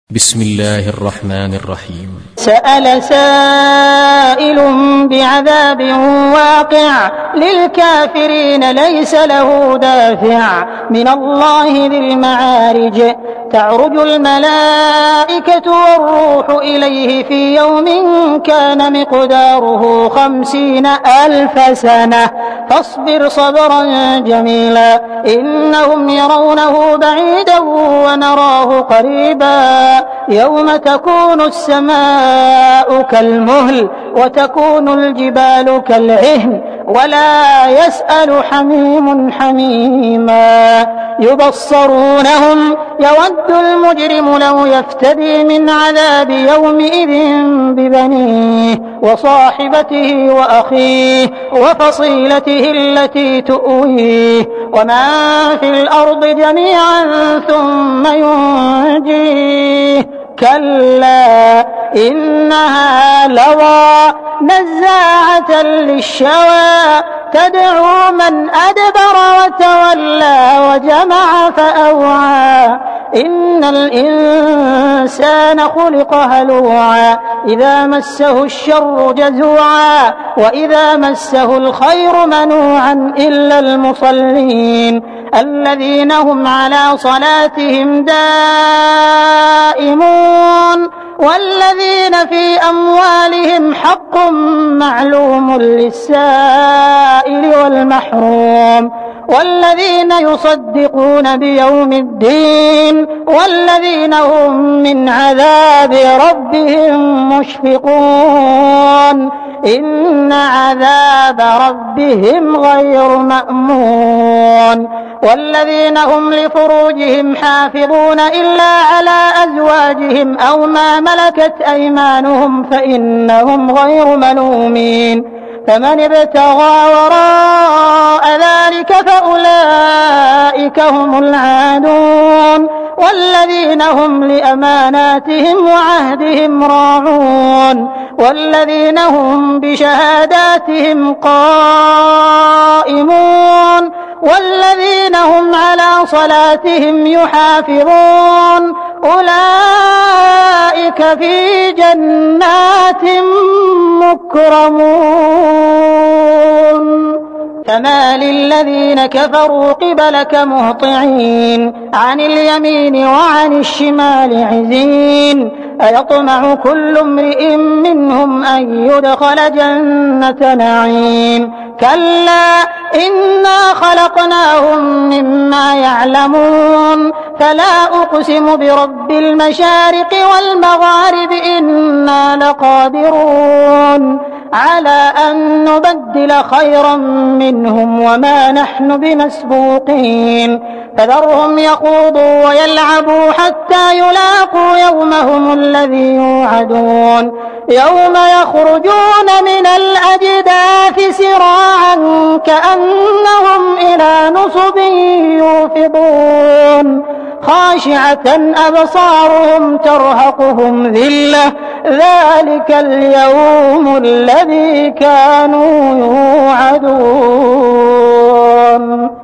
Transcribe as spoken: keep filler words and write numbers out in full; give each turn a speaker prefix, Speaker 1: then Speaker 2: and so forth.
Speaker 1: بسم الله الرحمن الرحيم.
Speaker 2: سأل سائل بعذاب واقع للكافرين ليس له دافع من الله ذي المعارج تعرج الملائكة والروح إليه في يوم كان مقداره خمسين ألف سنة فاصبر صبرا جميلا إنهم يرونه بعيدا ونراه قريبا يوم تكون السماء كالمهل وتكون الجبال كالعهن ولا يسأل حميم حميما يبصرونهم يود المجرم لو يفتدي من عذاب يومئذ ببنيه وصاحبته وأخيه وفصيلته التي تؤويه ومن في الأرض جميعا ثم ينجيه كلا إنها لظى نزاعة للشوى تدعو من أدبر وتولى وجمع فأوعى إن الإنسان خلق هلوعا إذا مسه الشر جزوعا وإذا مسه الخير منوعا إلا المصلين الذين هم على صلاتهم دائمون والذين في أموالهم حق معلوم للسائل والمحروم والذين يصدقون بيوم الدين والذين هم من عذاب ربهم مشفقون إن عذاب ربهم غير مأمون والذين هم لفروجهم حافظون إلا على أزواجهم أو ما ملكت أيمانهم فإنهم غير ملومين فمن ابتغى وراء ذلك فأولئك هم العادون والذين هم لأماناتهم وعهدهم راعون والذين هم بشهاداتهم قائمون والذين هم على صلاتهم يحافظون أولئك في جنات مكرمون فما للذين كفروا قبلك مهطعين عن اليمين وعن الشمال عزين أيطمع كل امرئ منهم أن يدخل جنة نعيم كلا إنا خلقناهم مما يعلمون فلا أقسم برب المشارق والمغارب إنا لقادرون على أن نبدل خيرا منهم وما نحن بمسبوقين فذرهم يخوضوا ويلعبوا حتى يلاقوا يومهم الذي يوعدون يوم يخرجون من الأجداث سراعا كأنهم إلى نصب يوفضون خاشعة أبصارهم ترهقهم ذلة ذلك اليوم الذي كانوا يوعدون.